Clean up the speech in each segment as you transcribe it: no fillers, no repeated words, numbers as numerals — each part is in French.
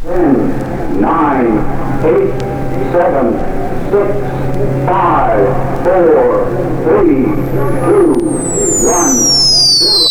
10, 9, 8, 7, 6, 5, 4, 3, 2, 1, 0.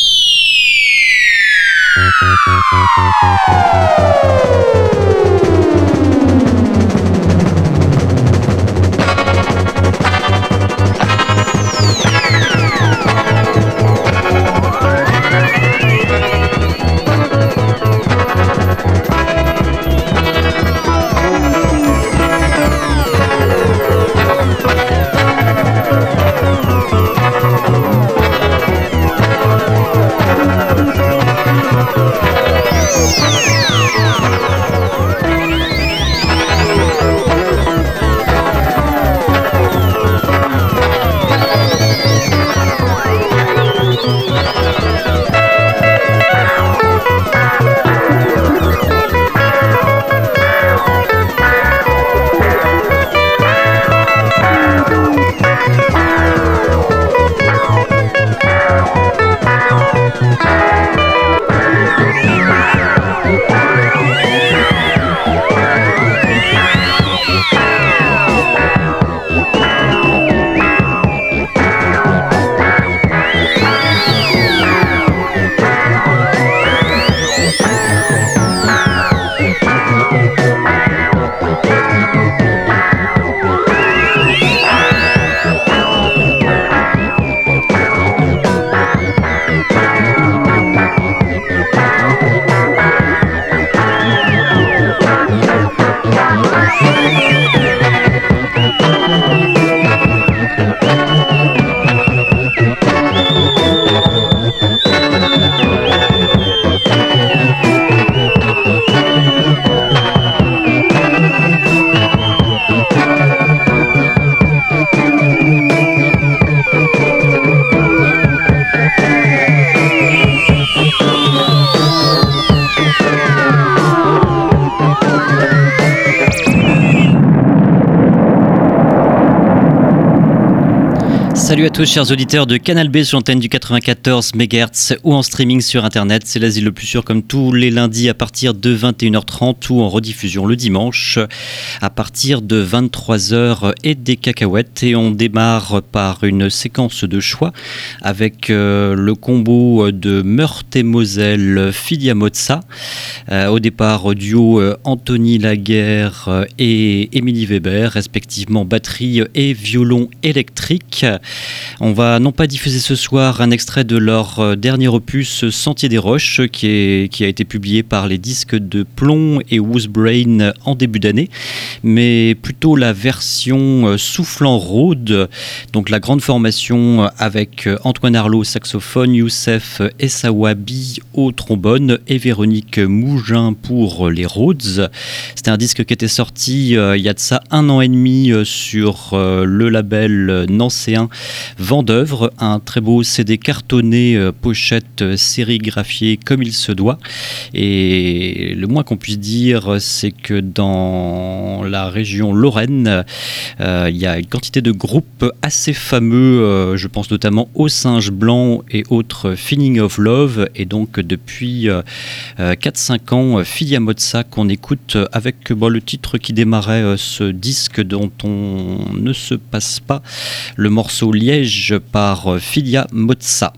Salut à tous chers auditeurs de Canal B sur l'antenne du 94 MHz ou en streaming sur internet. C'est l'asile le plus sûr comme tous les lundis à partir de 21h30 ou en rediffusion le dimanche à partir de 23h et des cacahuètes. Et on démarre par une séquence de choix avec le combo de Meurthe et Moselle Filia Mozza. Au départ duo Anthony Laguerre et Émilie Weber, respectivement batterie et violon électrique. On va non pas diffuser ce soir un extrait de leur dernier opus Sentier des Roches qui a été publié par les disques de Plomb et Woosbrain en début d'année, mais plutôt la version Soufflant Rôde, donc la grande formation avec Antoine Arlot au saxophone, Youssef Essawabi au trombone et Véronique Mougin pour les Rhodes. C'était un disque qui était sorti il y a de ça 1 an et demi sur le label nancéen Vendœuvre, un très beau CD cartonné, pochette sérigraphiée comme il se doit. Et le moins qu'on puisse dire, c'est que dans la région Lorraine, il y a une quantité de groupes assez fameux, je pense notamment aux Singes Blancs et autres Feeling of Love. Et donc depuis 4-5 ans, Filia Mozza qu'on écoute avec le titre qui démarrait ce disque dont on ne se passe pas, le morceau Liège par Filia Mozza.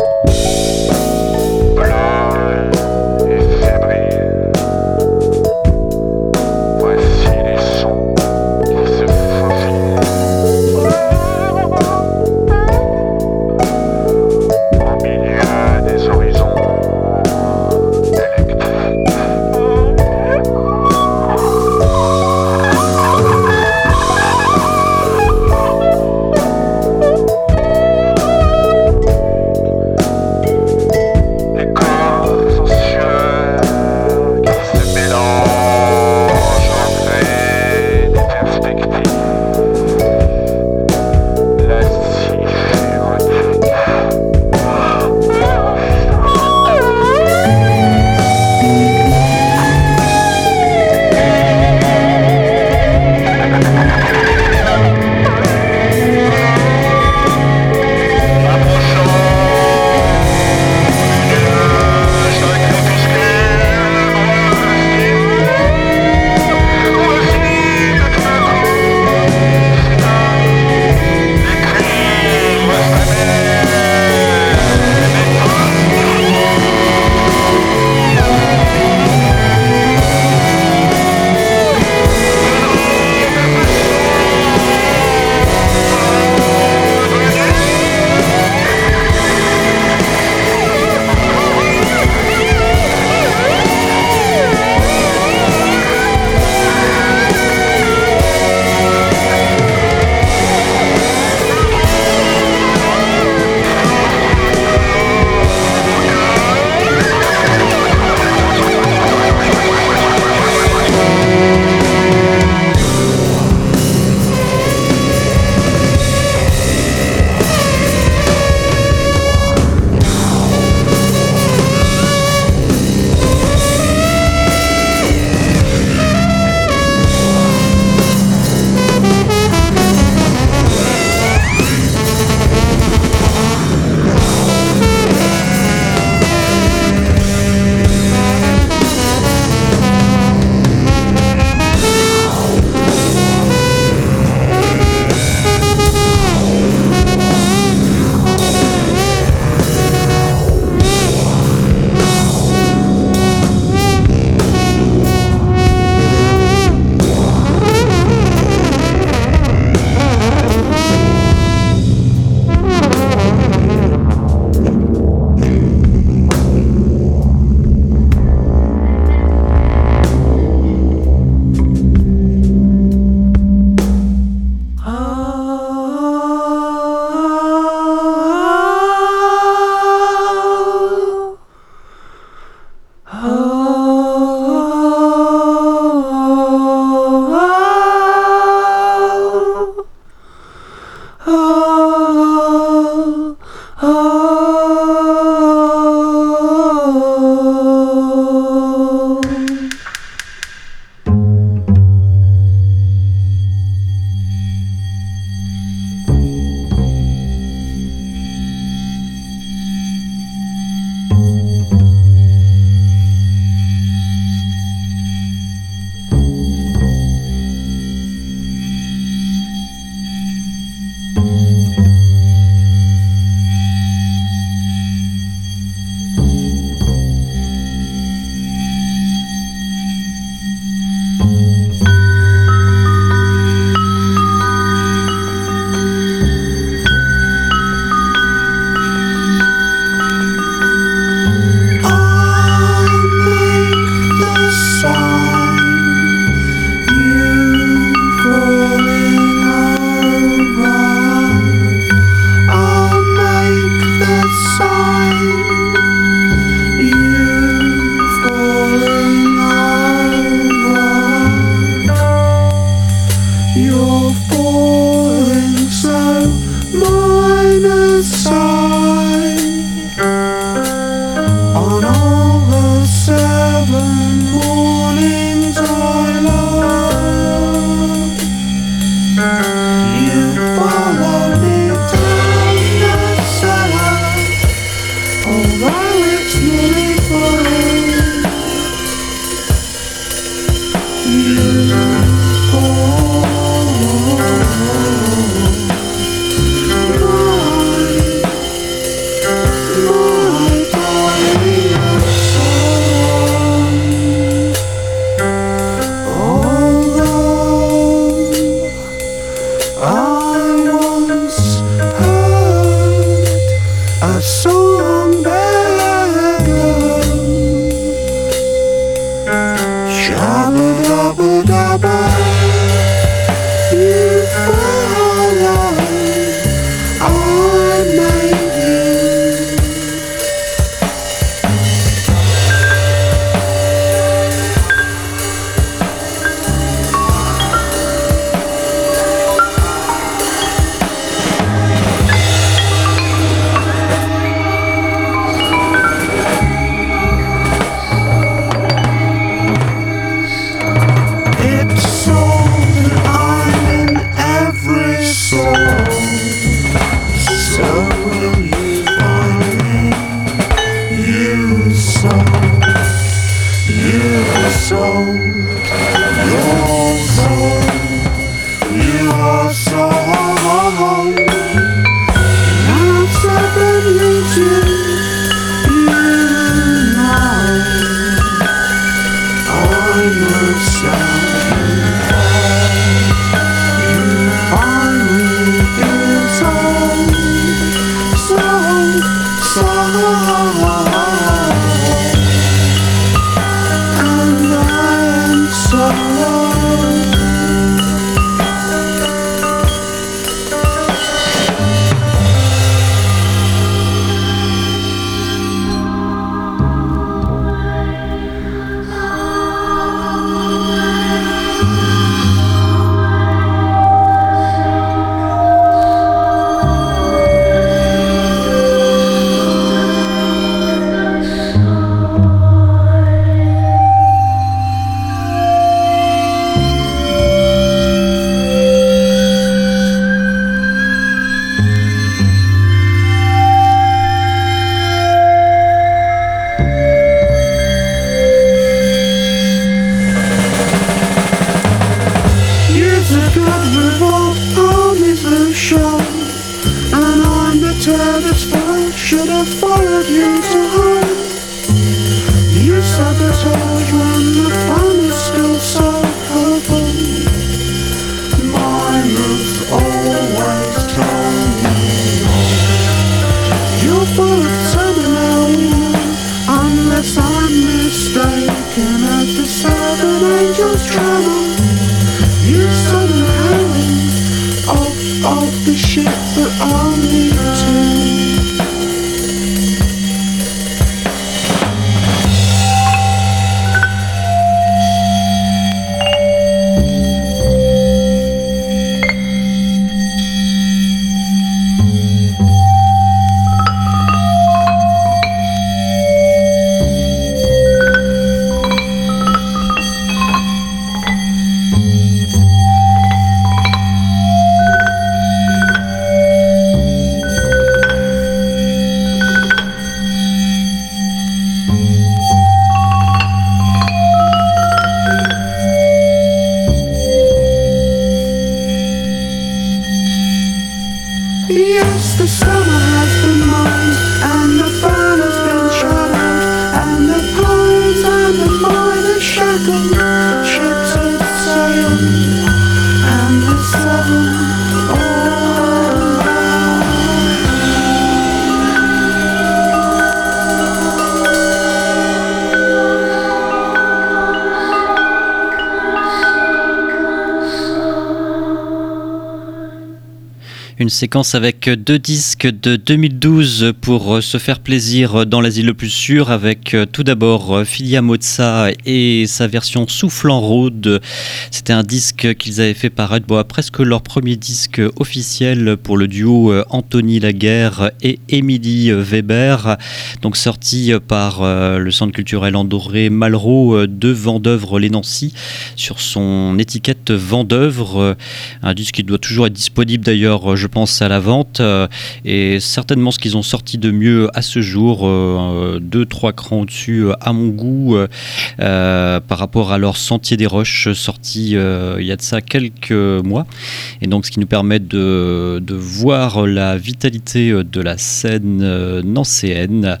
Une séquence avec 2 disques de 2012 pour se faire plaisir dans l'asile le plus sûr, avec tout d'abord Filia Mozza et sa version Soufflant Road. C'était un disque qu'ils avaient fait paraître presque leur premier disque officiel pour le duo Anthony Laguerre et Émilie Weber, donc sorti par le centre culturel Andoré Malraux de Vendeuvre-les-Nancy sur son étiquette Vendeuvre, un disque qui doit toujours être disponible d'ailleurs, je pense, à la vente, et certainement ce qu'ils ont sorti de mieux à ce jour, 2-3 crans au-dessus à mon goût par rapport à leur Sentier des Roches sorti il y a de ça quelques mois, et donc ce qui nous permet de voir la vitalité de la scène nancéenne,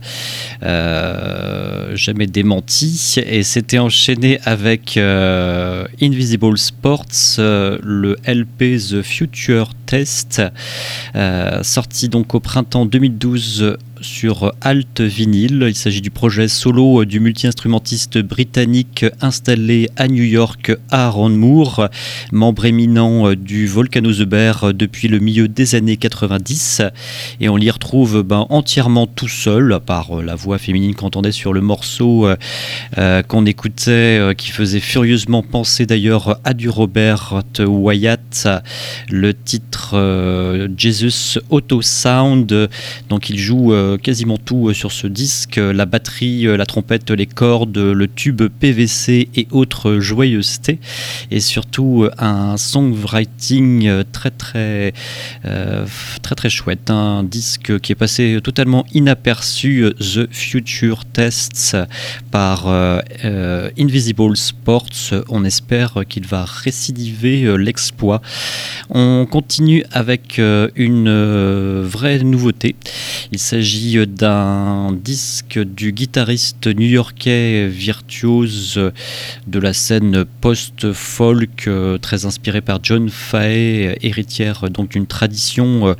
jamais démentie. Et c'était enchaîné avec Invisible Sports, le LP The Future Test, sorti donc au printemps 2012 sur Alt Vinyl. Il s'agit du projet solo du multi-instrumentiste britannique installé à New York, Aaron Moore, membre éminent du Volcano The Bear depuis le milieu des années 90, et on l'y retrouve entièrement tout seul, à part la voix féminine qu'on entendait sur le morceau qu'on écoutait, qui faisait furieusement penser d'ailleurs à du Robert Wyatt, le titre Jesus Auto Sound. Donc il joue quasiment tout sur ce disque, la batterie, la trompette, les cordes, le tube PVC et autres joyeusetés, et surtout un songwriting très chouette, un disque qui est passé totalement inaperçu, The Future Tests par Invisible Sports. On espère qu'il va récidiver l'exploit. On continue avec une vraie nouveauté. Il s'agit d'un disque du guitariste new-yorkais virtuose de la scène post-folk, très inspiré par John Fahey, héritière donc d'une tradition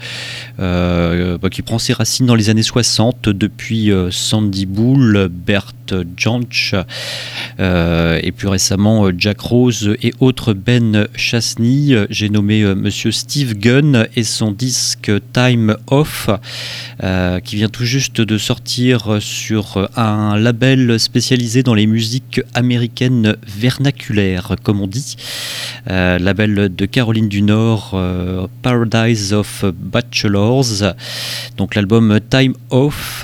qui prend ses racines dans les années 60 depuis Sandy Bull, Bert Jansch et plus récemment Jack Rose et autres Ben Chasney. J'ai nommé monsieur Steve Gunn et son disque Time Off qui vient tout juste de sortir sur un label spécialisé dans les musiques américaines vernaculaires, comme on dit, label de Caroline du Nord, Paradise of Bachelors. Donc l'album Time Off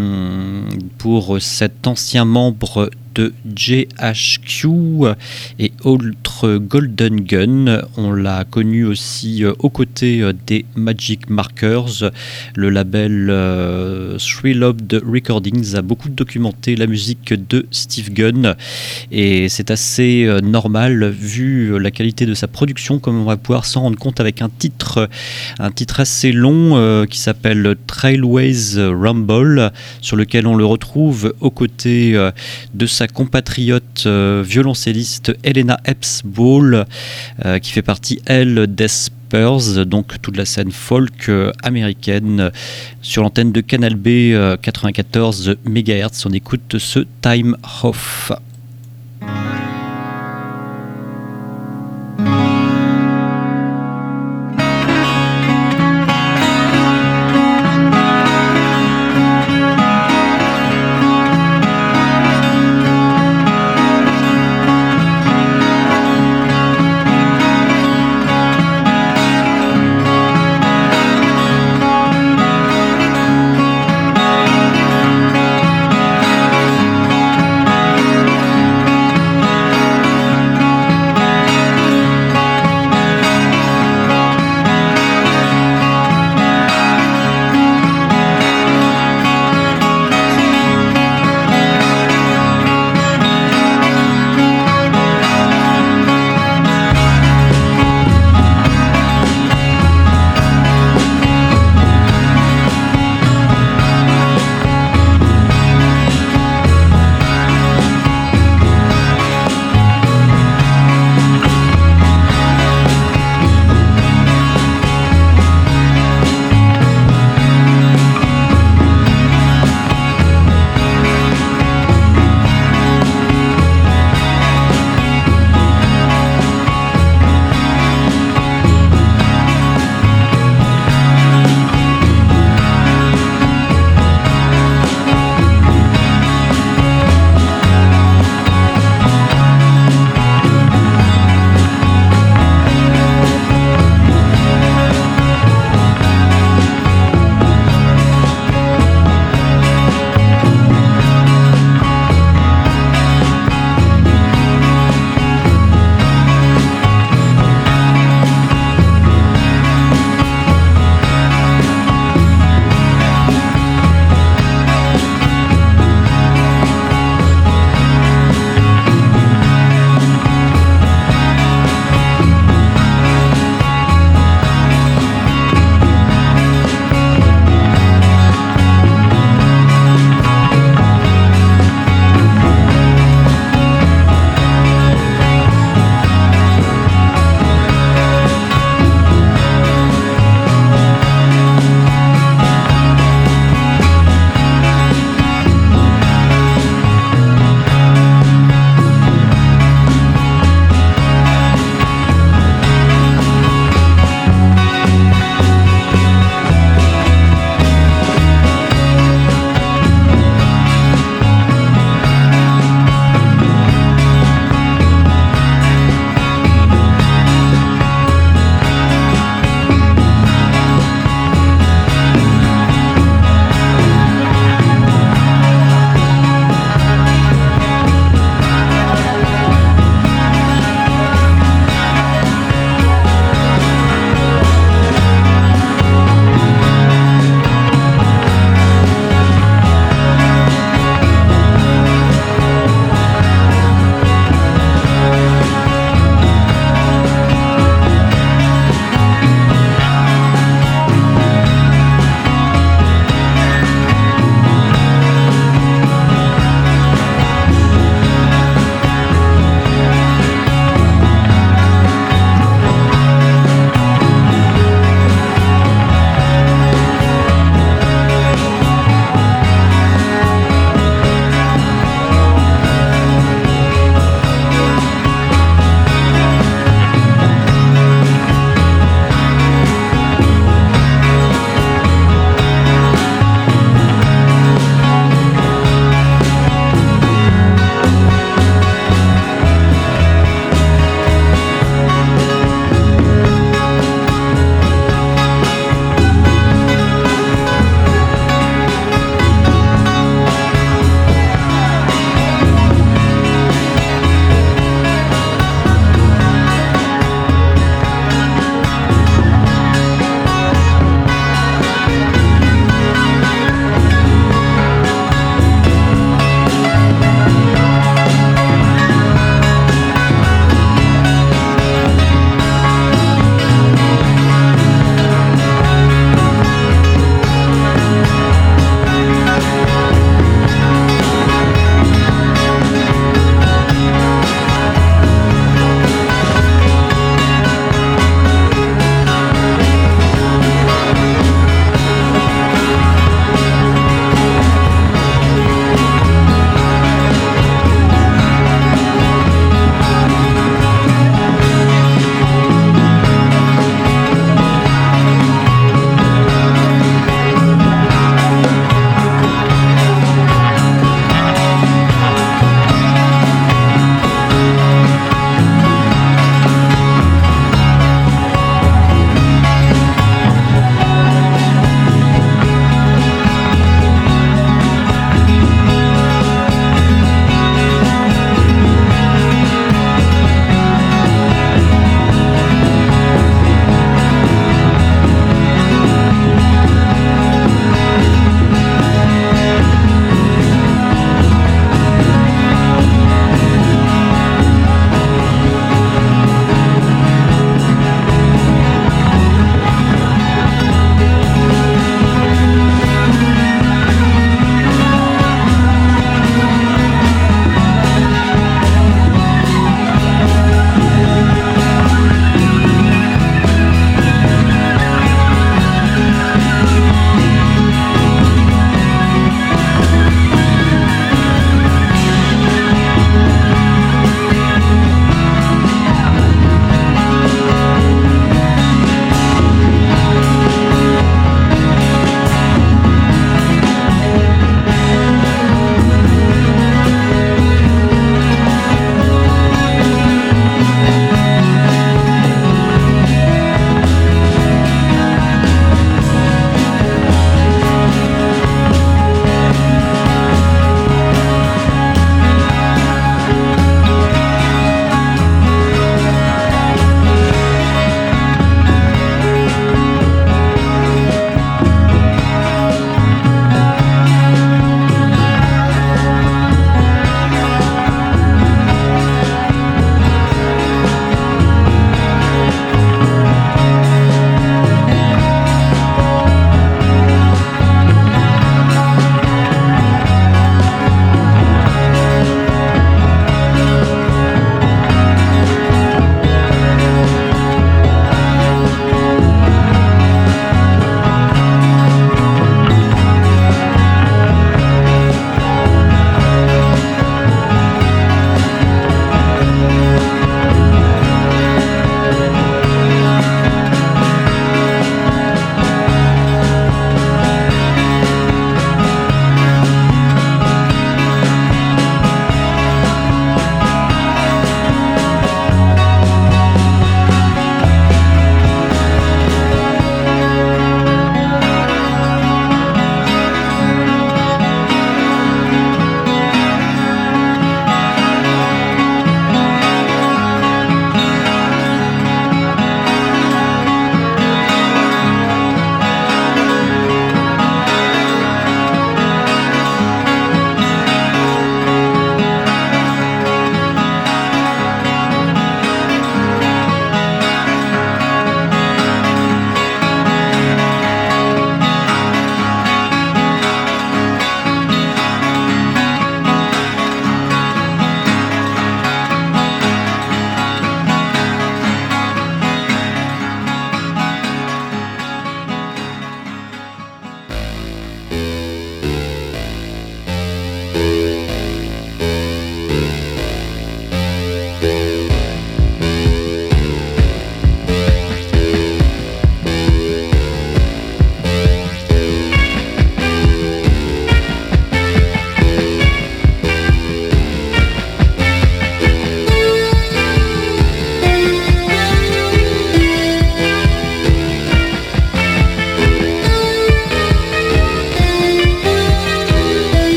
pour cet ancien membre de JHQ et autres Golden Gun. On l'a connu aussi aux côtés des Magic Markers. Le label Three Loved Recordings a beaucoup documenté la musique de Steve Gunn, et c'est assez normal vu la qualité de sa production, comme on va pouvoir s'en rendre compte avec un titre assez long qui s'appelle Trailways Rumble, sur lequel on le retrouve aux côtés de sa compatriote violoncelliste Helena Epps Ball, qui fait partie, elle, des Spurs, donc toute la scène folk américaine, sur l'antenne de Canal B 94 MHz. On écoute ce Time Off.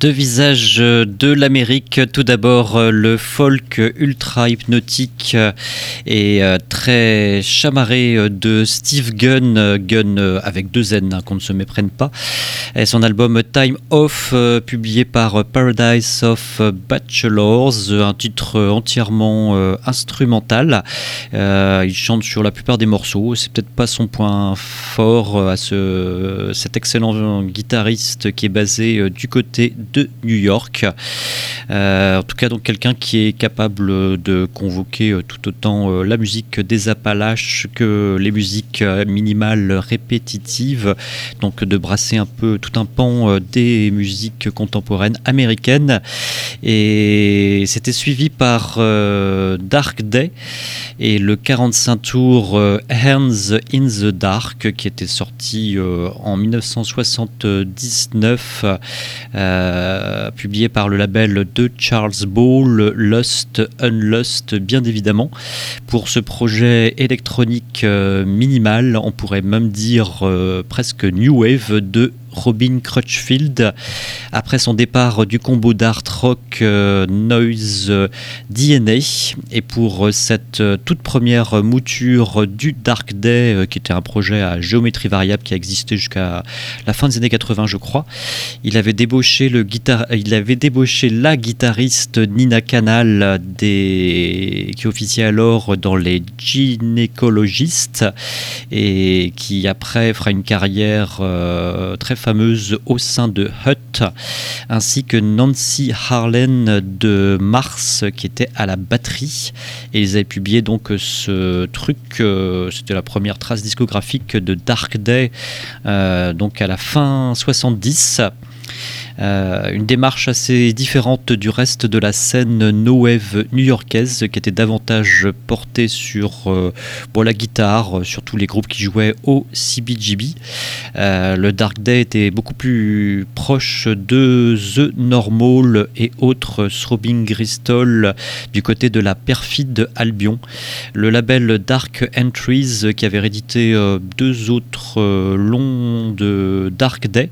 Deux visages de l'Amérique. Tout d'abord, le folk ultra hypnotique et très chamarré de Steve Gunn, Gunn avec deux N, hein, qu'on ne se méprenne pas. Et son album Time Off, publié par Paradise of Bachelors, un titre entièrement instrumental. Il chante sur la plupart des morceaux. C'est peut-être pas son point fort à cet excellent guitariste qui est basé du côté de New York. En tout cas, donc quelqu'un qui est capable de convoquer tout autant la musique des Appalaches que les musiques minimales répétitives, donc de brasser un peu tout un pan des musiques contemporaines américaines. Et c'était suivi par Dark Day et le 45 tours Hands in the Dark, qui était sorti en 1979, publié par le label de Charles Ball, Lust Unlust, bien évidemment. Pour ce projet électronique minimal, on pourrait même dire presque new wave de Robin Crutchfield, après son départ du combo d'art rock Noise DNA, et pour cette toute première mouture du Dark Day, qui était un projet à géométrie variable qui a existé jusqu'à la fin des années 80, je crois. Il avait débauché la guitariste Nina Canal, qui officiait alors dans les Gynécologistes, et qui après fera une carrière très fameuse au sein de Hut, ainsi que Nancy Harlan de Mars, qui était à la batterie. Et ils avaient publié donc ce truc, c'était la première trace discographique de Dark Day, donc à la fin 70. Une démarche assez différente du reste de la scène no wave new-yorkaise, qui était davantage portée sur la guitare, surtout les groupes qui jouaient au CBGB. Le Dark Day était beaucoup plus proche de The Normal et autres Throbbing Gristle du côté de la perfide Albion. Le label Dark Entries, qui avait réédité deux autres longs de Dark Day,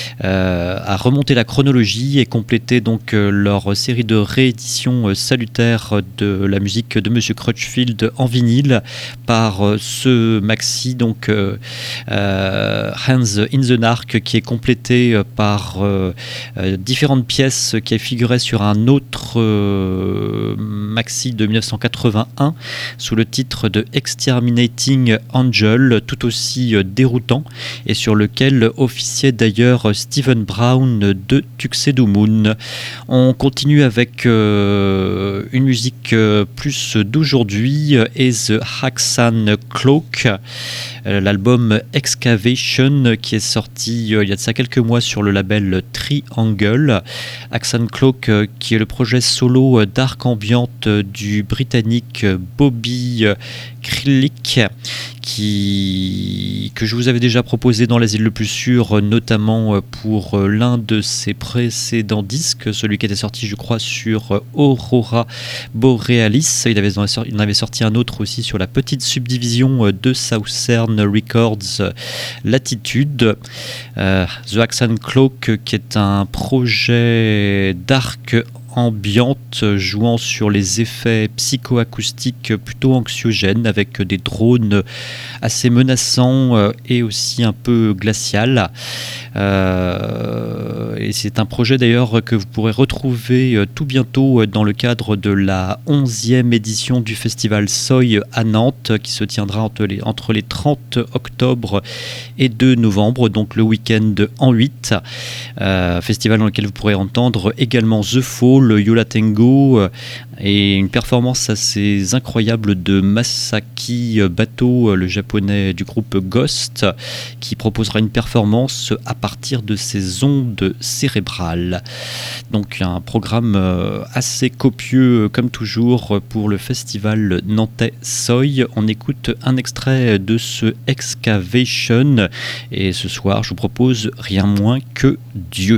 a remonté la chronologie et complété donc leur série de rééditions salutaires de la musique de Monsieur Crutchfield en vinyle par ce maxi, donc Hands in the Dark, qui est complété par différentes pièces qui figuraient sur un autre maxi de 1981 sous le titre de Exterminating Angel, tout aussi déroutant, et sur lequel officiait d'ailleurs Stephen Brown de Tuxedo Moon. On continue avec une musique plus d'aujourd'hui, et The Haxan Cloak, l'album Excavation, qui est sorti il y a de ça quelques mois sur le label Triangle. Haxan Cloak, qui est le projet solo dark ambiante du britannique Bobby Krilic, que je vous avais déjà proposé dans l'Asile le plus sûr, notamment pour l'un de ses précédents disques, celui qui était sorti je crois sur Aurora Borealis. Il en avait sorti un autre aussi sur la petite subdivision de Southern Records, Latitude. The Haxan Cloak, qui est un projet dark ambiante jouant sur les effets psychoacoustiques plutôt anxiogènes, avec des drones assez menaçants et aussi un peu glacial. Et c'est un projet d'ailleurs que vous pourrez retrouver tout bientôt dans le cadre de la 11e édition du festival Soy à Nantes, qui se tiendra entre les 30 octobre et 2 novembre, donc le week-end en 8. Festival dans lequel vous pourrez entendre également The Fall, Yola Tengo, et une performance assez incroyable de Masaki Bato, le japonais du groupe Ghost, qui proposera une performance à partir de ses ondes cérébrales. Donc un programme assez copieux comme toujours pour le festival nantais Soy. On écoute un extrait de ce Excavation, et ce soir je vous propose rien moins que Dieu.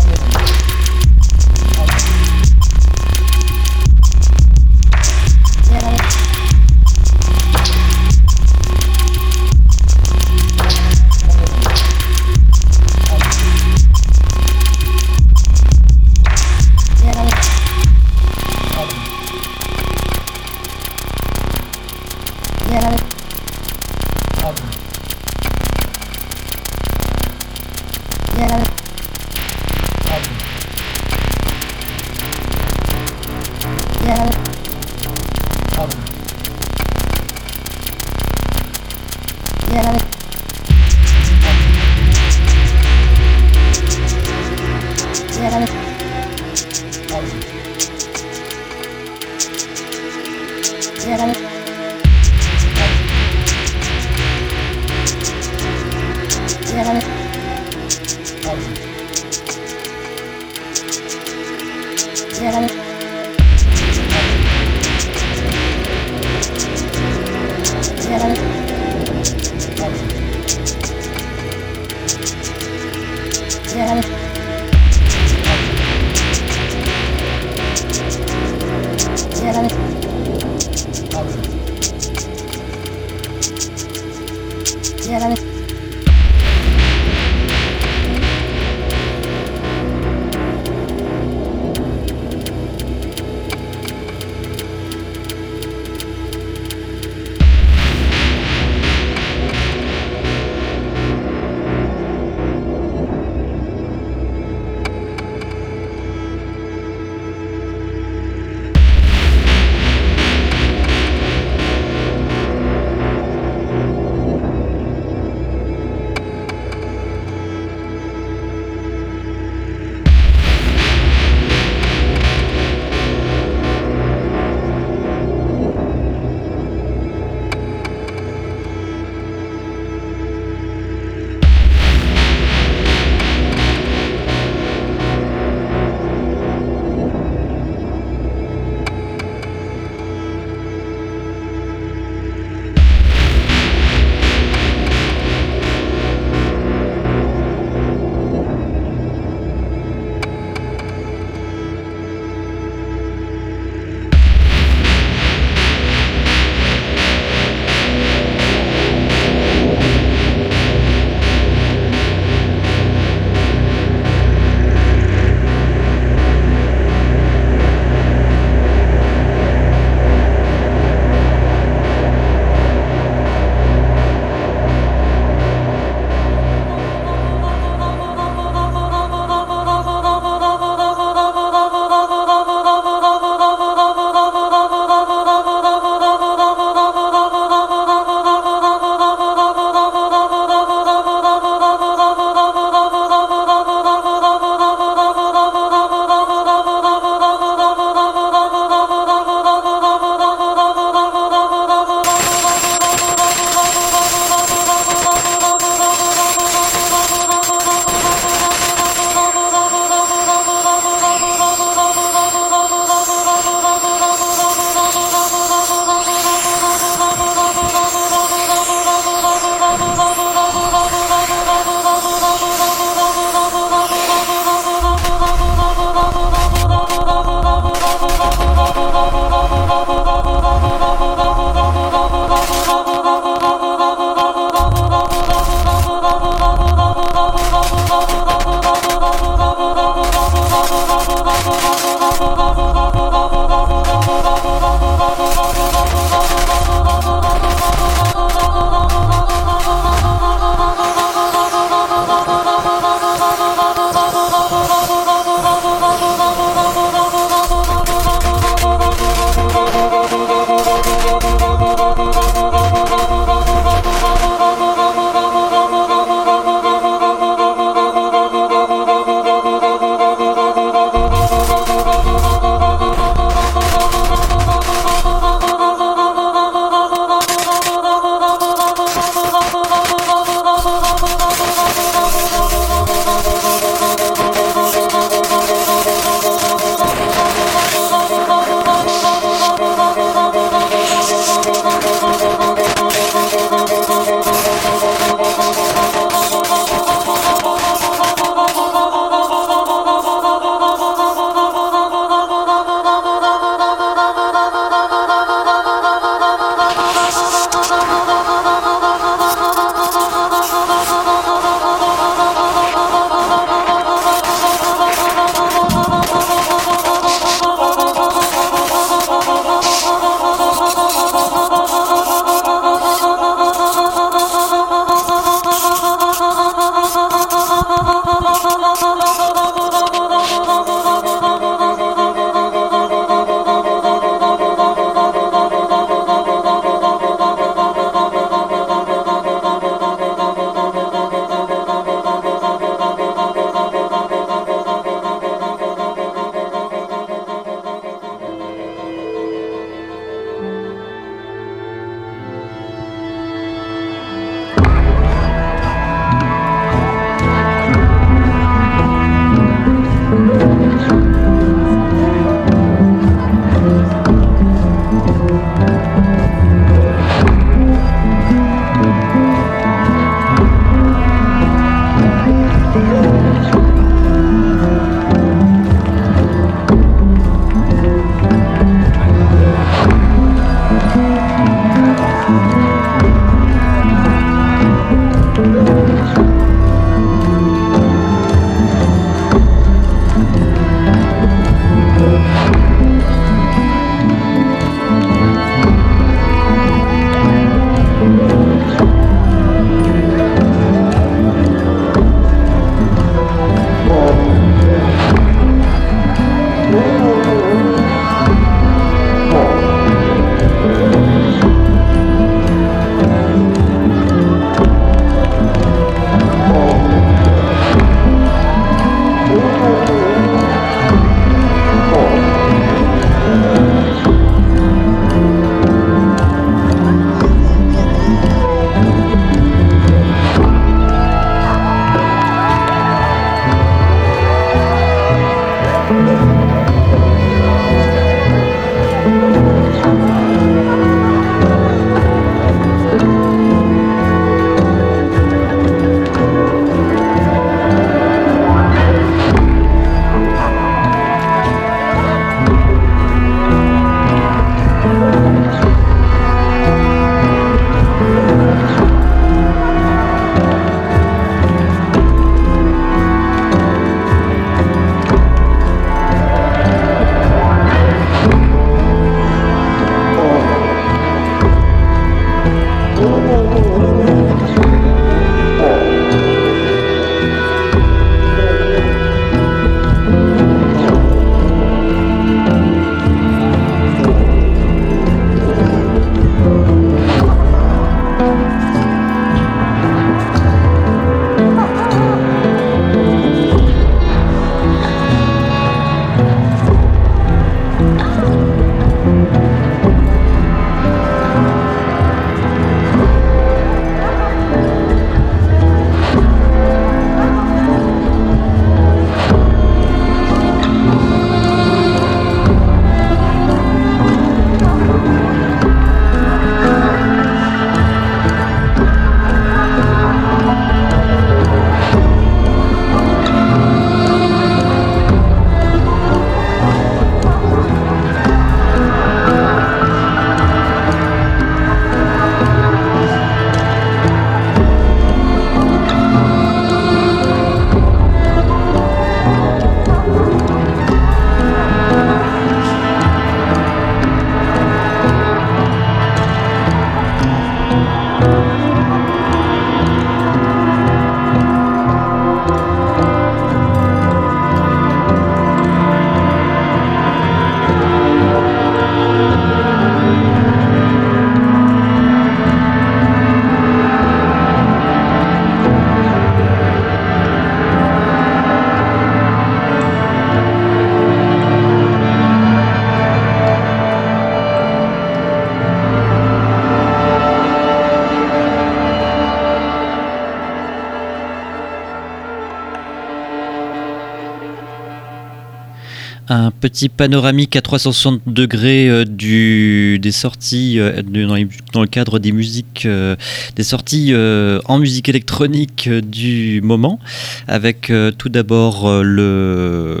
Un petit panoramique à 360 degrés des sorties dans le cadre des musiques, des sorties en musique électronique du moment, avec tout d'abord le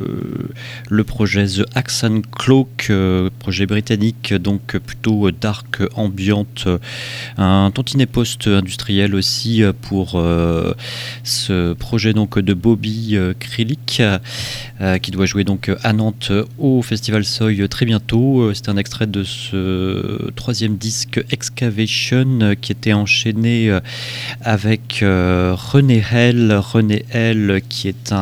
projet The Axe and Cloak, projet britannique, donc plutôt dark, ambiante, un tantinet post-industriel aussi pour ce projet donc de Bobby Krilik, qui doit jouer donc à Nantes au Festival Soy très bientôt. C'est un extrait de ce troisième disque Excavation qui était enchaîné avec René Hell qui est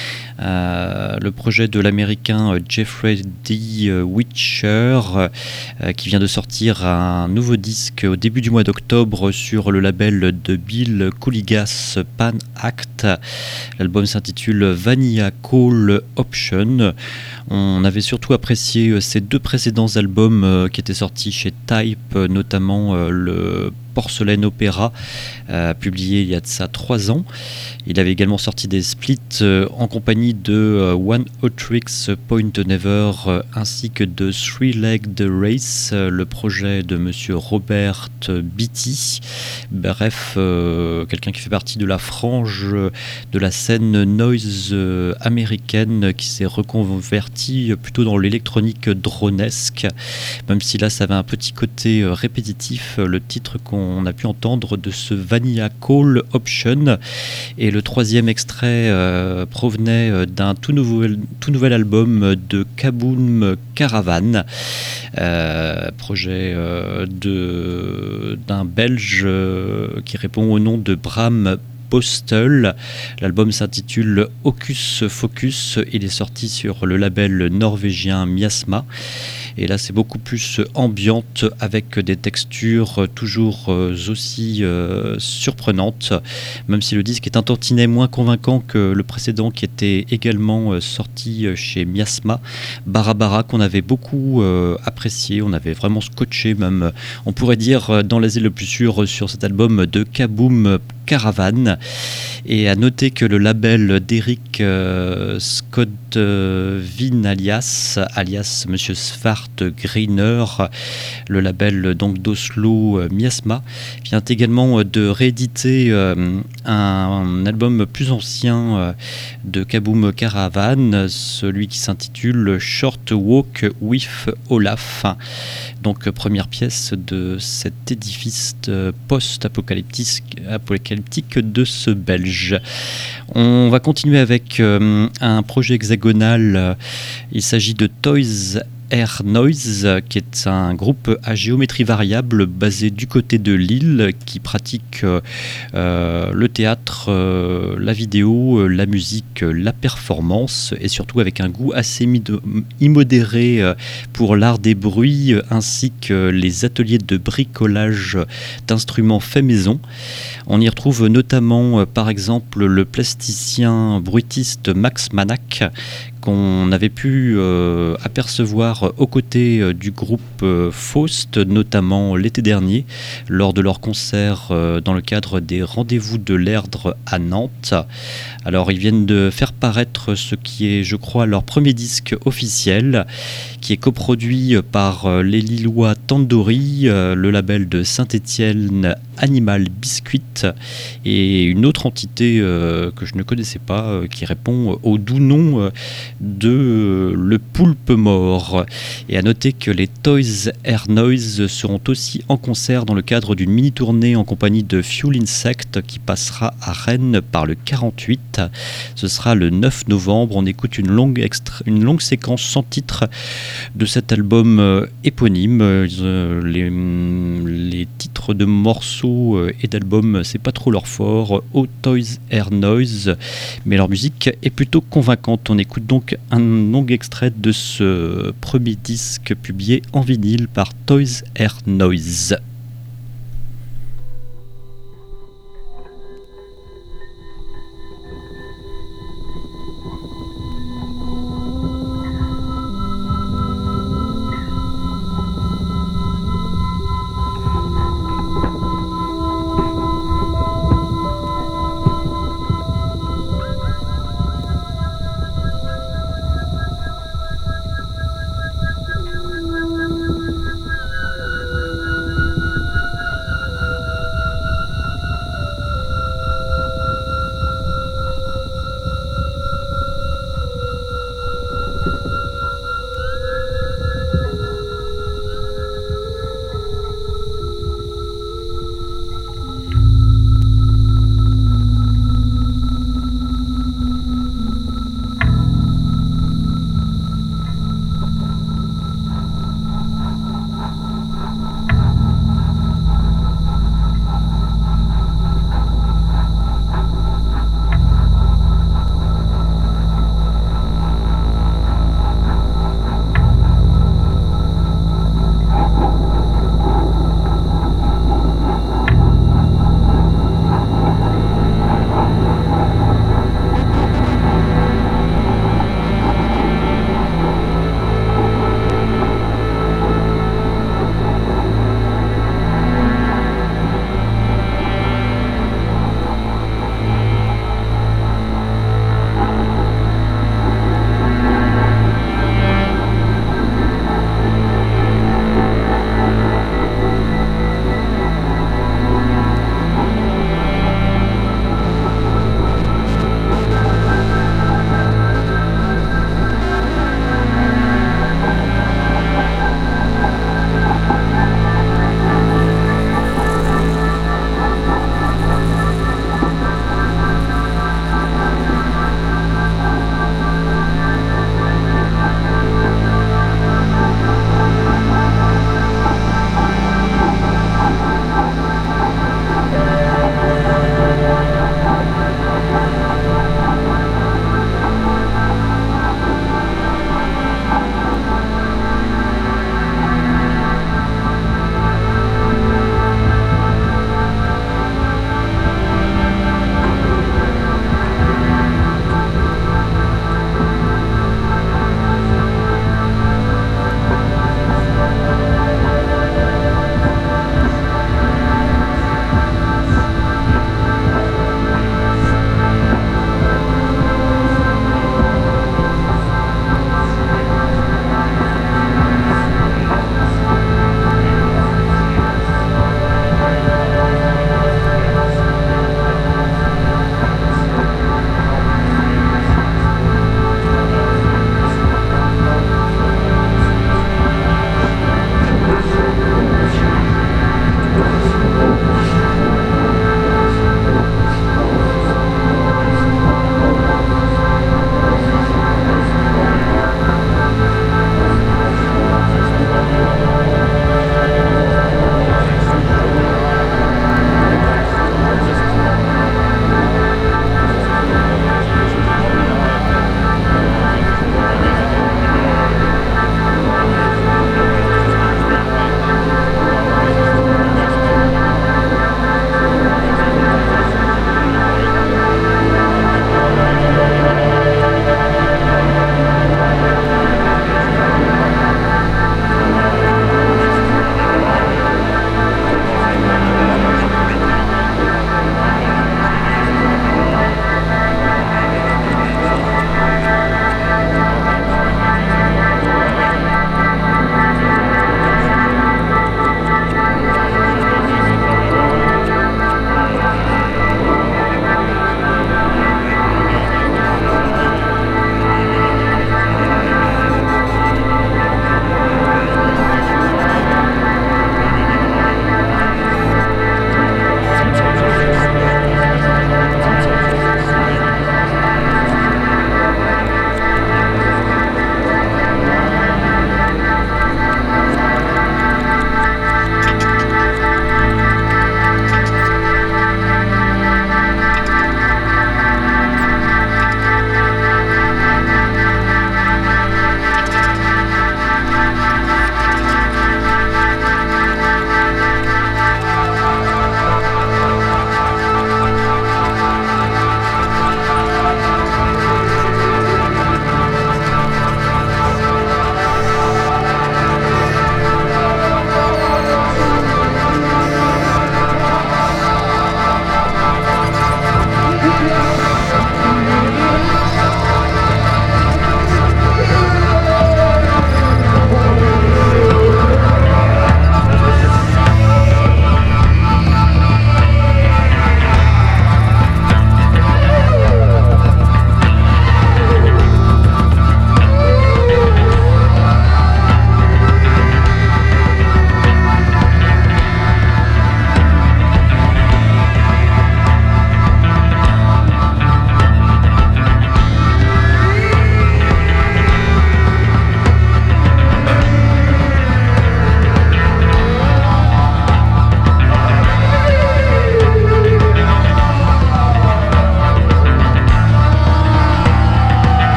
le projet de l'américain Jeffrey D. Witcher, qui vient de sortir un nouveau disque au début du mois d'octobre sur le label de Bill Kuligas Pan Act. L'album s'intitule Vanilla Call Option. On avait surtout apprécié ses deux précédents albums qui étaient sortis chez Type, notamment le Porcelaine Opéra, publié il y a de ça 3 ans. Il avait également sorti des splits en compagnie de One Otrix Point Never ainsi que de Three-Legged Race, le projet de monsieur Robert Beatty. Bref, quelqu'un qui fait partie de la frange de la scène noise américaine qui s'est reconverti plutôt dans l'électronique dronesque, même si là ça avait un petit côté répétitif. Le titre qu'on a pu entendre de ce Vanilla Call Option et le troisième extrait provenait d'un tout nouvel album de Kaboom Caravan, projet d'un Belge qui répond au nom de Bram Postel. L'album s'intitule Hocus Focus. Il est sorti sur le label norvégien Miasma. Et là, c'est beaucoup plus ambiante avec des textures toujours aussi surprenantes, même si le disque est un tantinet moins convaincant que le précédent qui était également sorti chez Miasma, Barabara, qu'on avait beaucoup apprécié, on avait vraiment scotché même, on pourrait dire, dans l'asile le plus sûr sur cet album de Kaboom Caravan. Et à noter que le label d'Eric Scott Vin alias Monsieur Svart Greener, le label donc d'Oslo Miasma, vient également de rééditer un album plus ancien de Kaboom Caravan, celui qui s'intitule Short Walk with Olaf. Donc première pièce de cet édifice post-apocalyptique de ce Belge. On va continuer avec un projet hexagonal. Il s'agit de Toys Air Noise, qui est un groupe à géométrie variable basé du côté de Lille, qui pratique le théâtre, la vidéo, la musique, la performance, et surtout avec un goût assez immodéré pour l'art des bruits, ainsi que les ateliers de bricolage d'instruments faits maison. On y retrouve notamment, par exemple, le plasticien bruitiste Max Manac, qu'on avait pu apercevoir aux côtés du groupe Faust, notamment l'été dernier, lors de leur concert dans le cadre des Rendez-vous de l'Erdre à Nantes. Alors ils viennent de faire paraître ce qui est, je crois, leur premier disque officiel, qui est coproduit par les Lillois Tandoori, le label de Saint-Étienne Animal Biscuit, et une autre entité que je ne connaissais pas, qui répond au doux nom de Le Poulpe Mort. Et à noter que les Toys Air Noise seront aussi en concert dans le cadre d'une mini-tournée en compagnie de Fuel Insect qui passera à Rennes par le 48. Ce sera le 9 novembre. On écoute une longue séquence sans titre de cet album éponyme. Les titres de morceaux et d'albums, c'est pas trop leur fort au Toys Air Noise, mais leur musique est plutôt convaincante. On écoute donc un long extrait de ce premier disque publié en vinyle par Toys Air Noise.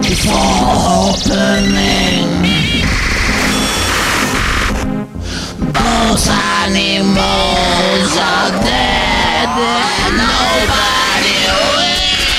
for opening. Both animals are dead and nobody will.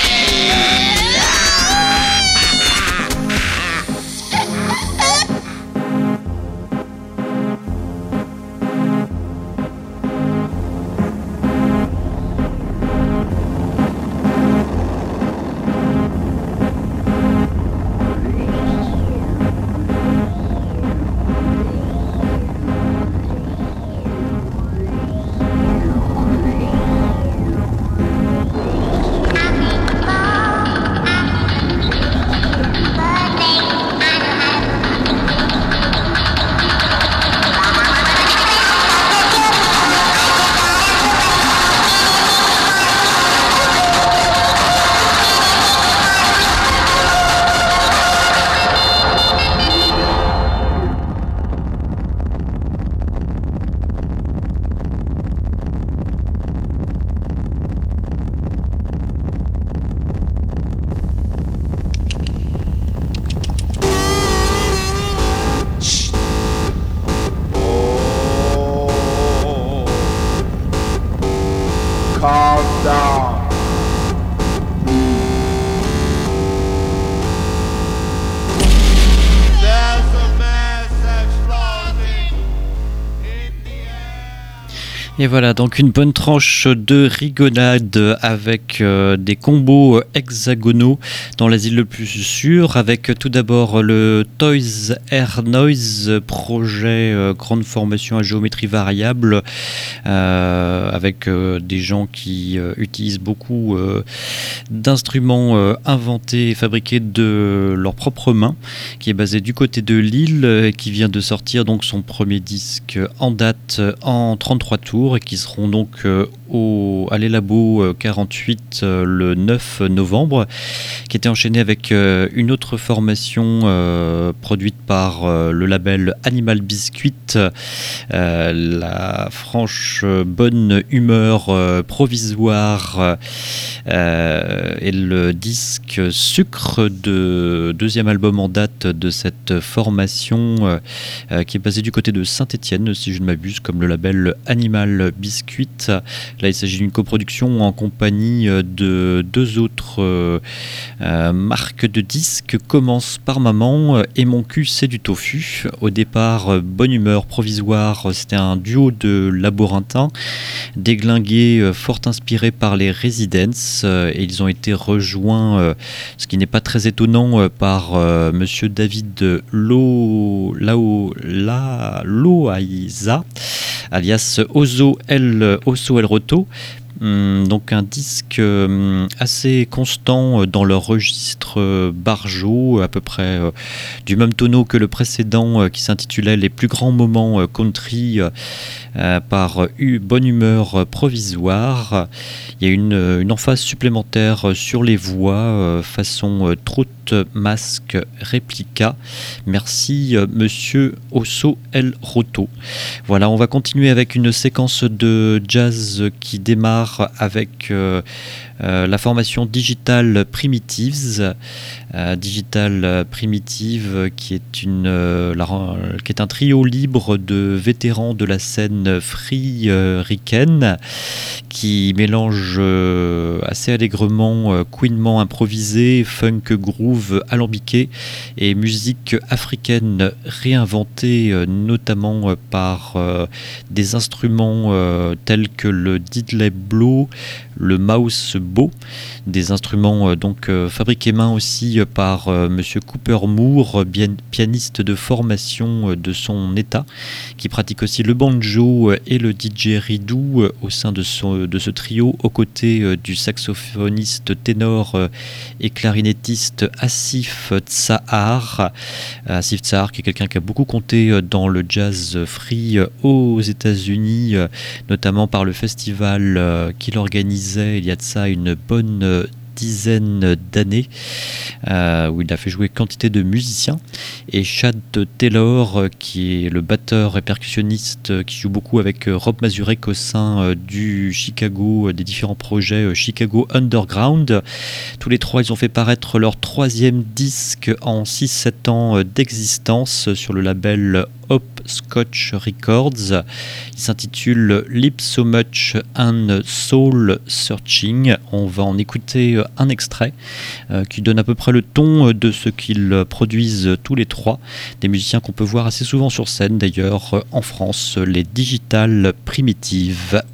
Calm down. There's a mass explosion in the air. Et voilà, donc une bonne tranche de rigolade avec des combos hexagonaux dans l'asile le plus sûr, avec tout d'abord le Toys Air Noise, projet grande formation à géométrie variable, avec des gens qui utilisent beaucoup d'instruments inventés et fabriqués de leurs propres mains, qui est basé du côté de Lille, qui vient de sortir donc son premier disque en date en 33 tours, et qui seront donc à l'Elabo 48 le 9 novembre, qui était enchaîné avec une autre formation produite par le label Animal Biscuit, la franche bonne humeur provisoire, et le disque Sucre, de deuxième album en date de cette formation, qui est basé du côté de Saint-Étienne, si je ne m'abuse, comme le label Animal Biscuit. Là, il s'agit d'une coproduction en compagnie de deux autres marques de disques. Commence par Maman et Mon cul c'est du tofu. Au départ, Bonne humeur provisoire, c'était un duo de laborintins déglingués, fort inspirés par les Residents, et ils ont été rejoints, ce qui n'est pas très étonnant, par monsieur David Loaiza, alias Oso El Roto. Donc un disque assez constant dans leur registre barjo, à peu près du même tonneau que le précédent, qui s'intitulait Les plus grands moments country, par Bonne humeur provisoire. Il y a une emphase supplémentaire sur les voix, façon troute masque réplica. Merci monsieur Oso El Roto. Voilà, on va continuer avec une séquence de jazz qui démarre avec la formation Digital Primitives. Digital Primitive, qui est un trio libre de vétérans de la scène free-ricaine, qui mélange assez allègrement couinement improvisé, funk groove alambiqué et musique africaine réinventée, notamment par des instruments tels que le diddley blow, le mouse bow, des instruments donc fabriqués main aussi par monsieur Cooper Moore, pianiste de formation de son état, qui pratique aussi le banjo et le didgeridoo au sein de ce trio, aux côtés du saxophoniste ténor et clarinettiste Asif Tsahar. Asif Tsahar, qui est quelqu'un qui a beaucoup compté dans le jazz free aux États-Unis, notamment par le festival qu'il organisait il y a de ça une bonne dizaine d'années, où il a fait jouer quantité de musiciens. Et Chad Taylor, qui est le batteur et percussionniste, qui joue beaucoup avec Rob Mazurek au sein du Chicago, des différents projets Chicago Underground. Tous les trois, ils ont fait paraître leur 3e disque en 6-7 ans d'existence sur le label Hopscotch Records. Il s'intitule Lips So Much and Soul Searching. On va en écouter un extrait qui donne à peu près le ton de ce qu'ils produisent tous les trois. Des musiciens qu'on peut voir assez souvent sur scène d'ailleurs en France, les Digital Primitives.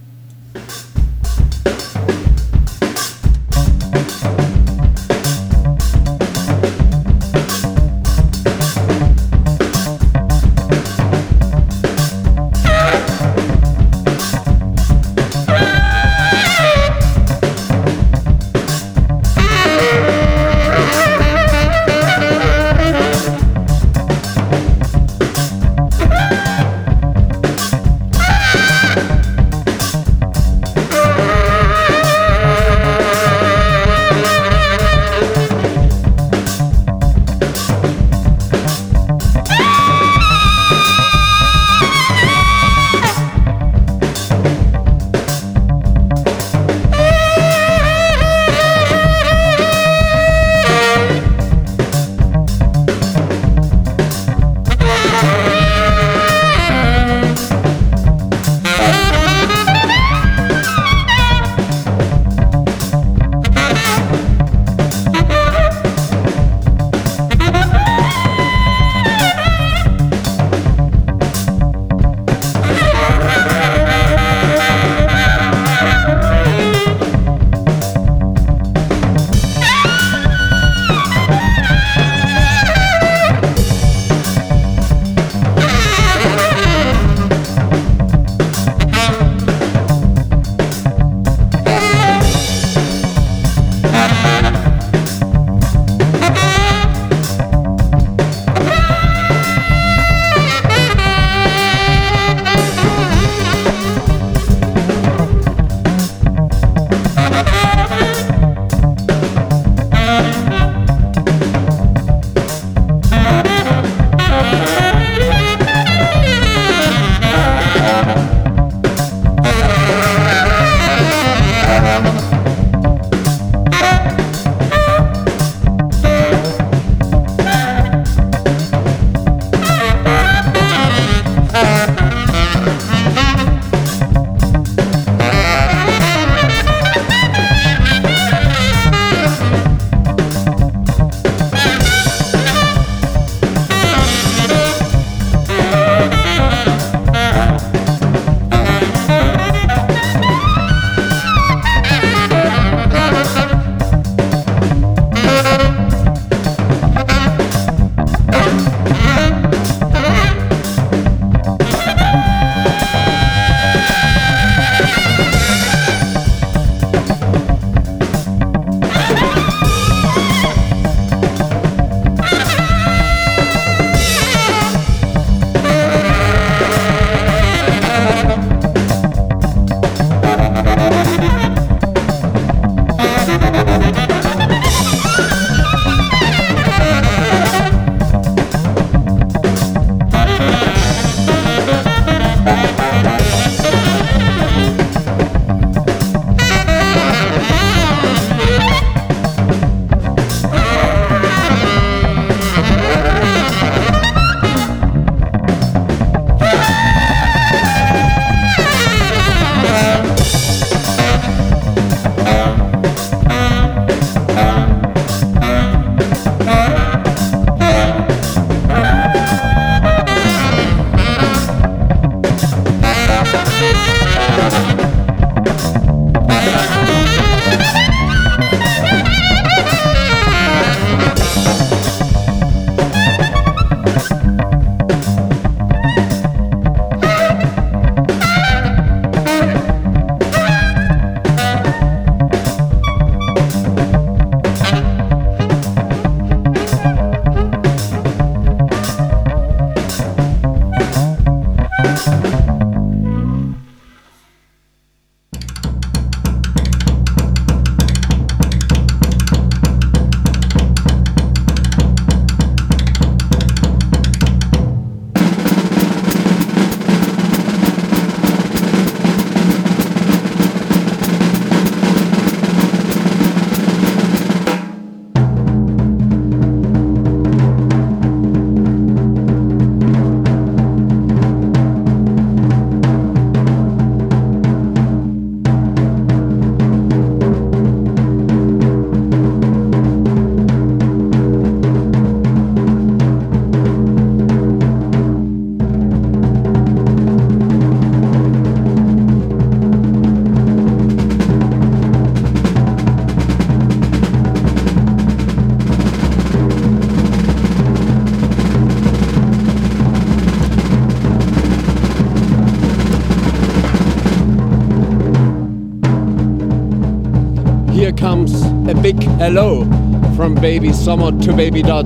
big hello from Baby Summer to Baby Dot.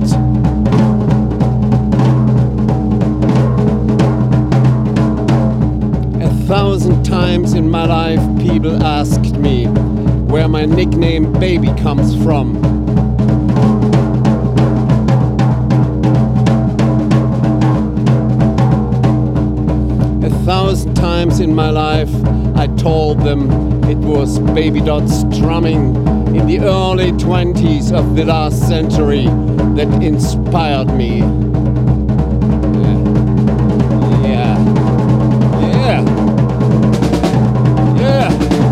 1,000 times in my life people asked me where my nickname Baby comes from. A 1,000 times in my life I told them it was Baby Dot's drumming in the early 20s of the last century that inspired me. Yeah. Yeah. Yeah.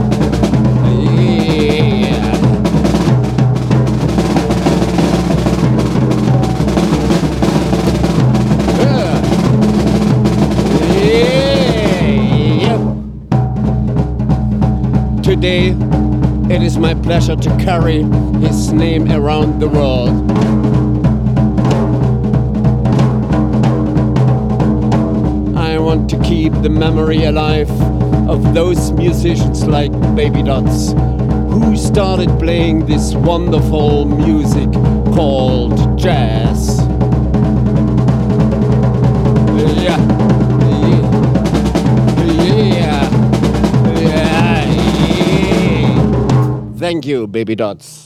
Today, it is my pleasure to carry his name around the world. I want to keep the memory alive of those musicians like Baby Dots who started playing this wonderful music called jazz. Yeah. Thank you, Baby Dots.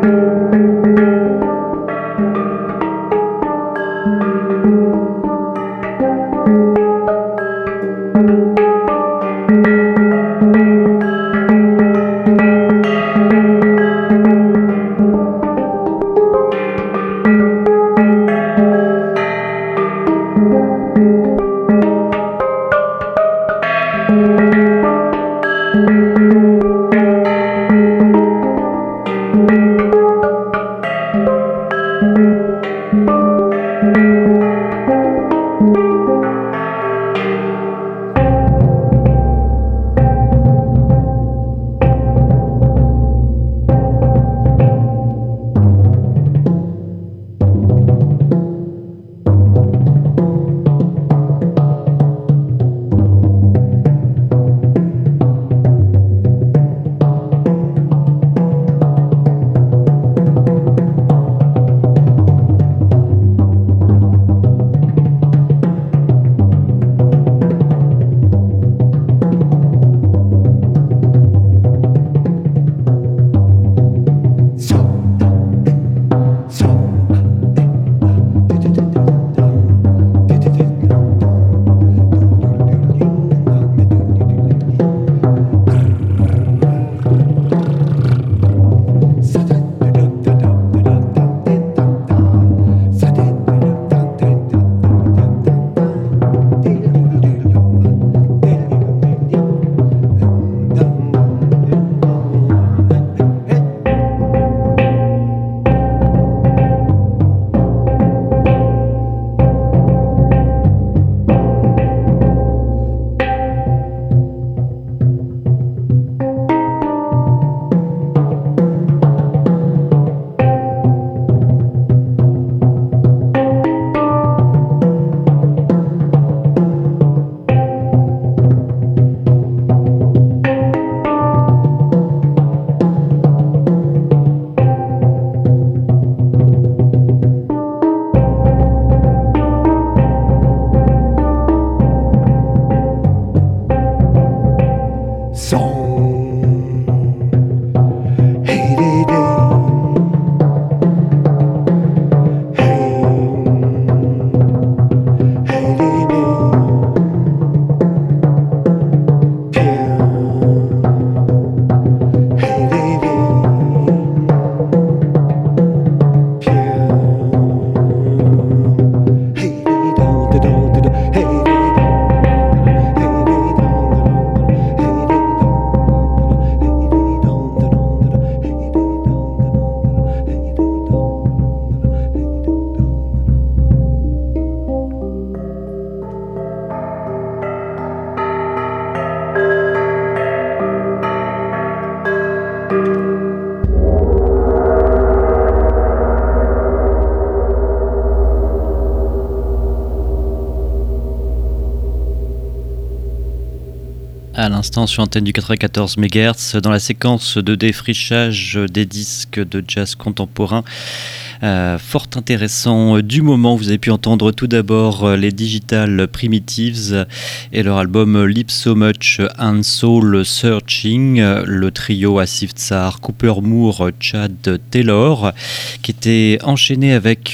À l'instant sur antenne du 94 MHz, dans la séquence de défrichage des disques de jazz contemporain. Fort intéressant du moment. Vous avez pu entendre tout d'abord les Digital Primitives et leur album Lips So Much and Soul Searching, le trio Asif Tsar, Cooper Moore, Chad Taylor, qui était enchaîné avec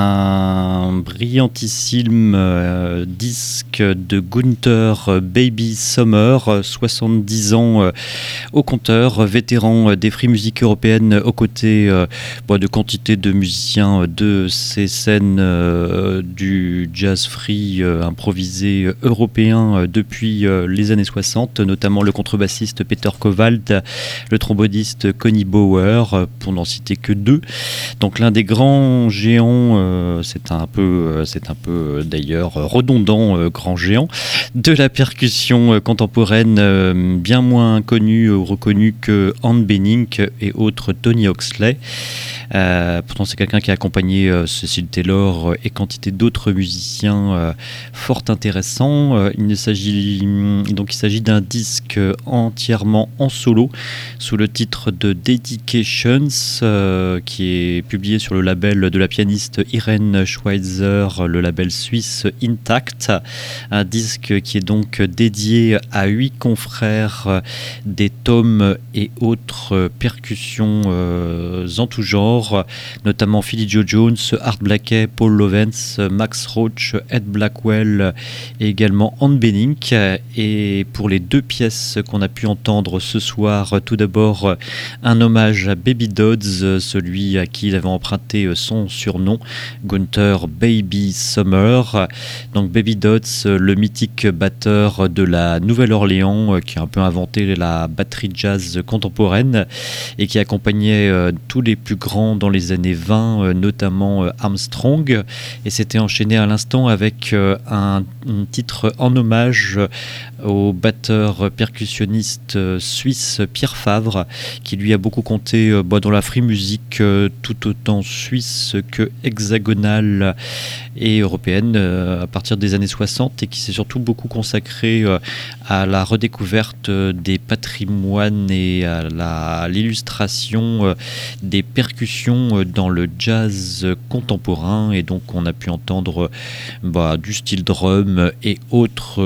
un brillantissime disque de Gunther Baby Summer, 70 ans au compteur, vétéran des free music européennes aux côtés de quantité de musiciens de ces scènes du jazz free improvisé européen depuis les années 60, notamment le contrebassiste Peter Kowald, le tromboniste Connie Bauer, pour n'en citer que deux. Donc l'un des grands géants, c'est un peu d'ailleurs redondant, grand géant de la percussion contemporaine, bien moins connu ou reconnu que Ann Benink et autres Tony Oxley. Pourtant c'est quelqu'un qui a accompagné Cecil Taylor et quantité d'autres musiciens fort intéressants. Il s'agit d'un disque disque entièrement en solo sous le titre de Dedications, qui est publié sur le label de la pianiste Irène Schweitzer, le label suisse Intact. Un disque qui est donc dédié à 8 confrères des tomes et autres percussions en tout genre, notamment Philly Joe Jones, Art Blakey, Paul Lovens, Max Roach, Ed Blackwell et également Anne Benink. Et pour les 2 pièces qu'on a pu entendre ce soir, tout d'abord un hommage à Baby Dodds, celui à qui il avait emprunté son surnom, Gunther Baby Summer. Donc Baby Dodds, le mythique batteur de la Nouvelle-Orléans, qui a un peu inventé la batterie jazz contemporaine et qui accompagnait tous les plus grands dans les années 20, notamment Armstrong. Et c'était enchaîné à l'instant avec un titre en hommage au batteur percussionniste suisse Pierre Favre, qui lui a beaucoup compté dans la free music, tout autant suisse que hexagonale et européenne à partir des années 60, et qui s'est surtout beaucoup consacré à la redécouverte des patrimoines et à l'illustration des percussions dans le jazz contemporain. Et donc on a pu entendre du style drum et autres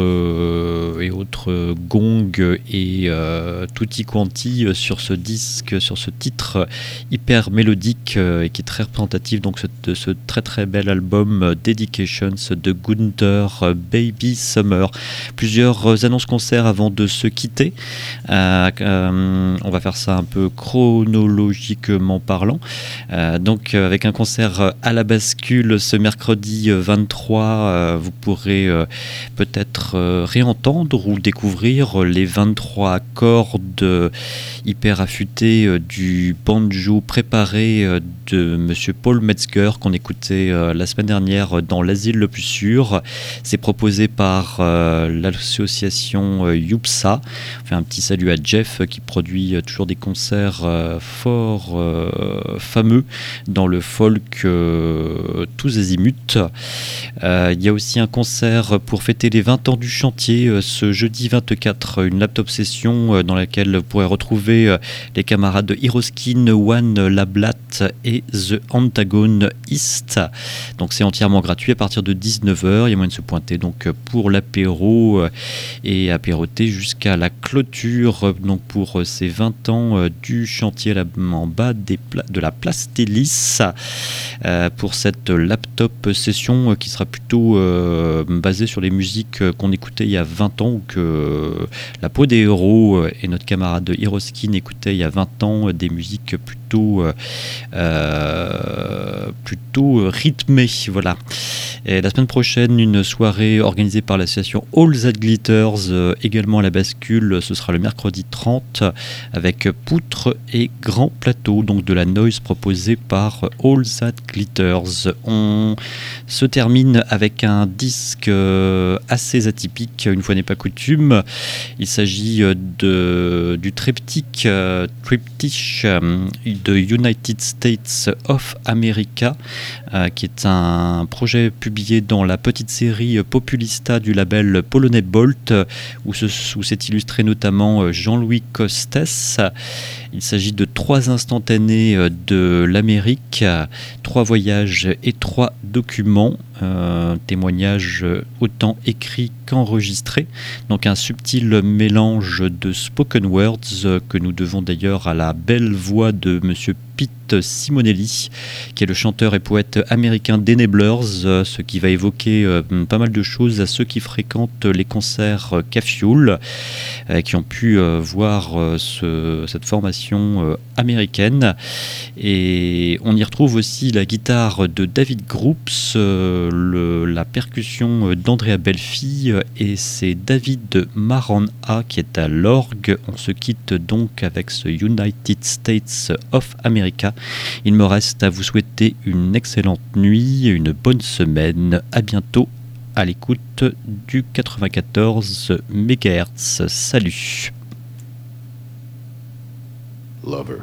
gongs et tutti quanti sur ce disque, sur ce titre hyper mélodique et qui est très représentatif donc de ce très très bel album Dedications de Gunther Baby Summer. Plusieurs annonces concerts avant de se quitter. On va faire ça un peu chronologiquement parlant. Donc avec un concert à la bascule ce mercredi 23, vous pourrez peut-être réentendre ou découvrir les 23 cordes hyper affûtées du banjo préparé de monsieur Paul Metzger qu'on écoutait la semaine dernière dans l'asile le plus sûr. C'est proposé par l'association Youpsa. On fait un petit salut à Jeff qui produit toujours des concerts fort fameux dans le folk tous azimuts. Il y a aussi un concert pour fêter les 20 ans du chantier ce jeudi 24, une laptop session dans laquelle vous pourrez retrouver les camarades Hiroskin, One Lablat et The Antagonist. Donc c'est entièrement gratuit à partir de 19h. Il y a moyen de se pointer donc pour l'apéro et apéroter jusqu'à la clôture donc pour ces 20 ans du chantier en bas de la place Télis, pour cette laptop session qui sera plutôt basée sur les musiques qu'on écoutait il y a 20 ans, ou que la peau des héros et notre camarade Hiroskin écoutait il y a 20 ans, des musiques plutôt rythmées. Voilà. Et la semaine prochaine, une soirée organisée par l'association All That Glitters, également à la bascule. Ce sera le mercredi 30 avec poutre et grand plateau, donc de la noise proposée par All That Glitters. On se termine avec un disque assez atypique, une fois n'est pas coutume. Il s'agit du triptyque de United States of America, qui est un projet publié dans la petite série Populista du label polonais Bolt, où s'est illustré notamment Jean-Louis Costes. Il s'agit de 3 instantanés de l'Amérique, 3 voyages et 3 documents, témoignages autant écrits qu'enregistrés. Donc un subtil mélange de spoken words que nous devons d'ailleurs à la belle voix de monsieur Pete Simonelli, qui est le chanteur et poète américain d'Enablers, ce qui va évoquer pas mal de choses à ceux qui fréquentent les concerts K-Fuel, qui ont pu voir cette formation américaine. Et on y retrouve aussi la guitare de David Groups, la percussion d'Andrea Belfi, et c'est David Marana qui est à l'orgue. On se quitte donc avec ce United States of America. Il me reste à vous souhaiter une excellente nuit, une bonne semaine. À bientôt à l'écoute du 94 MHz. Salut. Lover.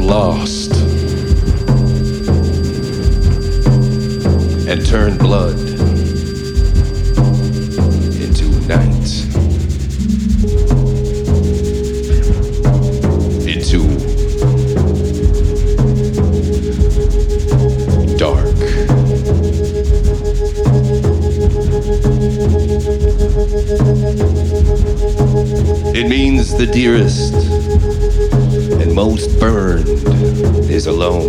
lost and turned blood into night, into dark. It means the dearest and most burned is alone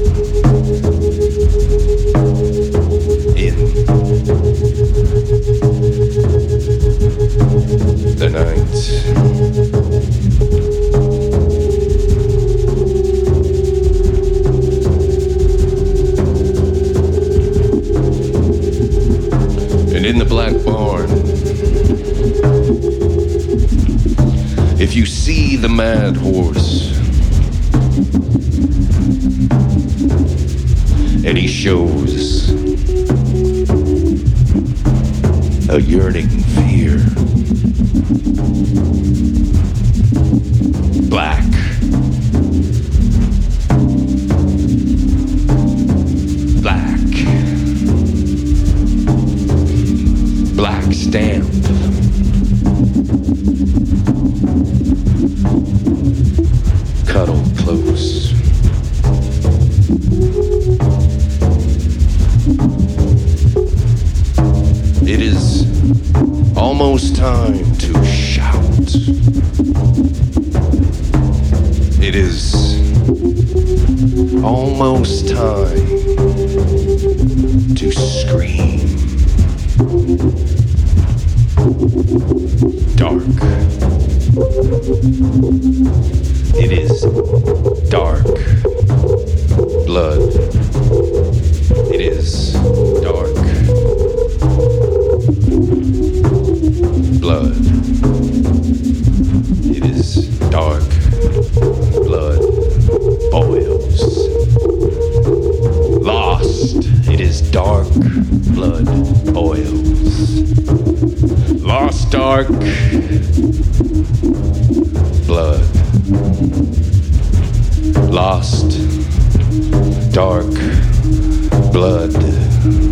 in the night. And in the black barn, if you see the mad horse and he shows a yearning fear, black, black stamp, cuddle close. It is almost time to shout. It is almost time to scream. Dark. It is dark blood. It is dark blood. It is dark blood boils. Lost. It is dark blood boils. Lost dark blood. Lost dark blood